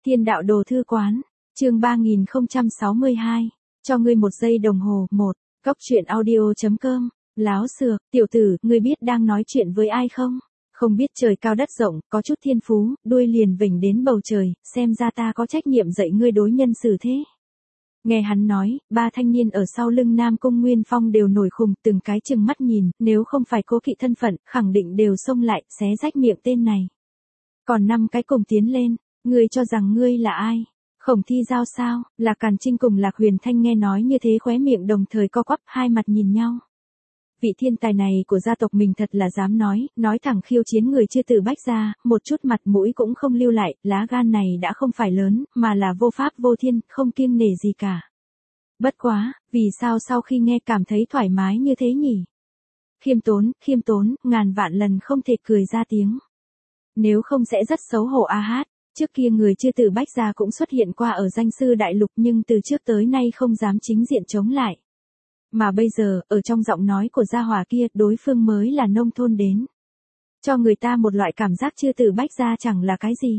Thiên đạo đồ thư quán, chương 3062, cho ngươi 1 giây đồng hồ. Góc truyện audio.com, láo xược, tiểu tử, ngươi biết đang nói chuyện với ai không? Không biết trời cao đất rộng, có chút thiên phú, đuôi liền vểnh đến bầu trời, xem ra ta có trách nhiệm dạy ngươi đối nhân xử thế. Nghe hắn nói, 3 thanh niên ở sau lưng Nam Cung Nguyên Phong đều nổi khùng, từng cái chừng mắt nhìn, nếu không phải cố kỵ thân phận, khẳng định đều xông lại, xé rách miệng tên này. Còn 5 cái cùng tiến lên, ngươi cho rằng ngươi là ai? Khổng Thi Giao sao? Lạc Càn Trinh cùng Lạc Huyền Thanh nghe nói như thế khóe miệng đồng thời co quắp, hai mặt nhìn nhau. Vị thiên tài này của gia tộc mình thật là dám nói thẳng khiêu chiến người chưa từ Bách gia, một chút mặt mũi cũng không lưu lại, lá gan này đã không phải lớn, mà là vô pháp vô thiên, không kiêng nể gì cả. Bất quá, vì sao sau khi nghe cảm thấy thoải mái như thế nhỉ? Khiêm tốn, ngàn vạn lần không thể cười ra tiếng. Nếu không sẽ rất xấu hổ a hát. Trước kia người chưa từ Bách gia cũng xuất hiện qua ở danh sư đại lục nhưng từ trước tới nay không dám chính diện chống lại. Mà bây giờ, ở trong giọng nói của gia hỏa kia, đối phương mới là nông thôn đến. Cho người ta một loại cảm giác chưa từ Bách gia chẳng là cái gì.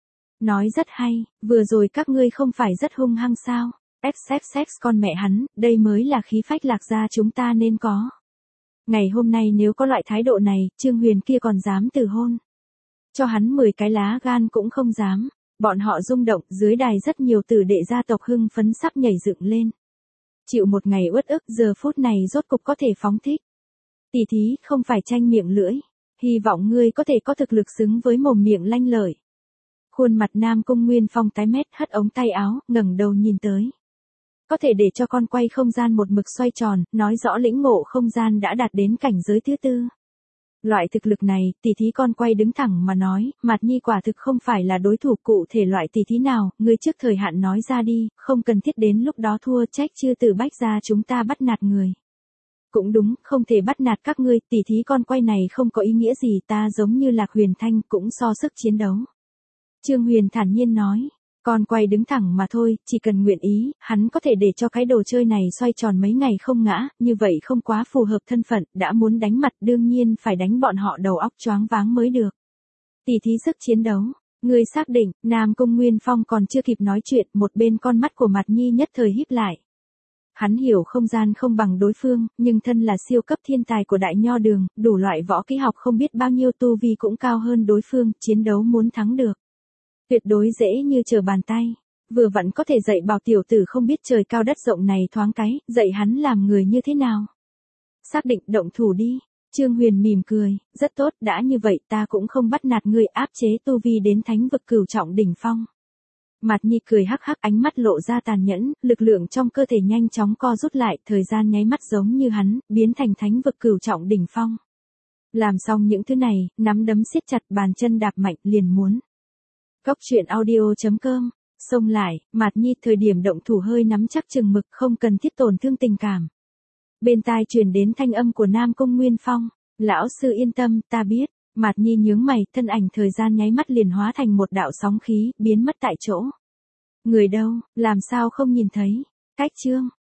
Nói rất hay, vừa rồi các ngươi không phải rất hung hăng sao? Sex con mẹ hắn, đây mới là khí phách Lạc gia chúng ta nên có. Ngày hôm nay nếu có loại thái độ này, Trương Huyền kia còn dám từ hôn. Cho hắn 10 cái lá gan cũng không dám. Bọn họ rung động, dưới đài rất nhiều tử đệ gia tộc hưng phấn sắp nhảy dựng lên. Chịu một ngày uất ức, giờ phút này rốt cục có thể phóng thích. Tỷ thí, không phải tranh miệng lưỡi. Hy vọng ngươi có thể có thực lực xứng với mồm miệng lanh lợi. Khuôn mặt Nam Cung Nguyên Phong tái mét, hất ống tay áo, ngẩng đầu nhìn tới. Có thể để cho con quay không gian một mực xoay tròn, nói rõ lĩnh ngộ không gian đã đạt đến cảnh giới thứ 4. Loại thực lực này, tỷ thí con quay đứng thẳng mà nói, Mạt Nhi quả thực không phải là đối thủ cụ thể loại tỷ thí nào, ngươi trước thời hạn nói ra đi, không cần thiết đến lúc đó thua, trách chưa từ Bách gia chúng ta bắt nạt người. Cũng đúng, không thể bắt nạt các ngươi, tỷ thí con quay này không có ý nghĩa gì, ta giống như Lạc Huyền Thanh cũng so sức chiến đấu. Trương Huyền thản nhiên nói. Con quay đứng thẳng mà thôi, chỉ cần nguyện ý, hắn có thể để cho cái đồ chơi này xoay tròn mấy ngày không ngã, như vậy không quá phù hợp thân phận, đã muốn đánh mặt đương nhiên phải đánh bọn họ đầu óc choáng váng mới được. Tỷ thí sức chiến đấu, người xác định, Nam Cung Nguyên Phong còn chưa kịp nói chuyện, một bên con mắt của Mạt Nhi nhất thời híp lại. Hắn hiểu không gian không bằng đối phương, nhưng thân là siêu cấp thiên tài của Đại Nho Đường, đủ loại võ kỹ học không biết bao nhiêu tu vi cũng cao hơn đối phương, chiến đấu muốn thắng được. Tuyệt đối dễ như trở bàn tay, vừa vặn có thể dạy bảo tiểu tử không biết trời cao đất rộng này thoáng cái, dạy hắn làm người như thế nào. Xác định động thủ đi, Trương Huyền mỉm cười, rất tốt, đã như vậy ta cũng không bắt nạt ngươi, áp chế tu vi đến thánh vực cửu trọng đỉnh phong. Mạt Nhi cười hắc hắc, ánh mắt lộ ra tàn nhẫn, lực lượng trong cơ thể nhanh chóng co rút lại, thời gian nháy mắt giống như hắn, biến thành thánh vực cửu trọng đỉnh phong. Làm xong những thứ này, nắm đấm siết chặt, bàn chân đạp mạnh, liền muốn. Góc truyện audio.com, xông lại, Mạt Nhi thời điểm động thủ hơi nắm chắc chừng mực, không cần thiết tổn thương tình cảm. Bên tai truyền đến thanh âm của Nam Cung Nguyên Phong, lão sư yên tâm, ta biết. Mạt Nhi nhướng mày, thân ảnh thời gian nháy mắt liền hóa thành một đạo sóng khí, biến mất tại chỗ. Người đâu, làm sao không nhìn thấy? Cách Trương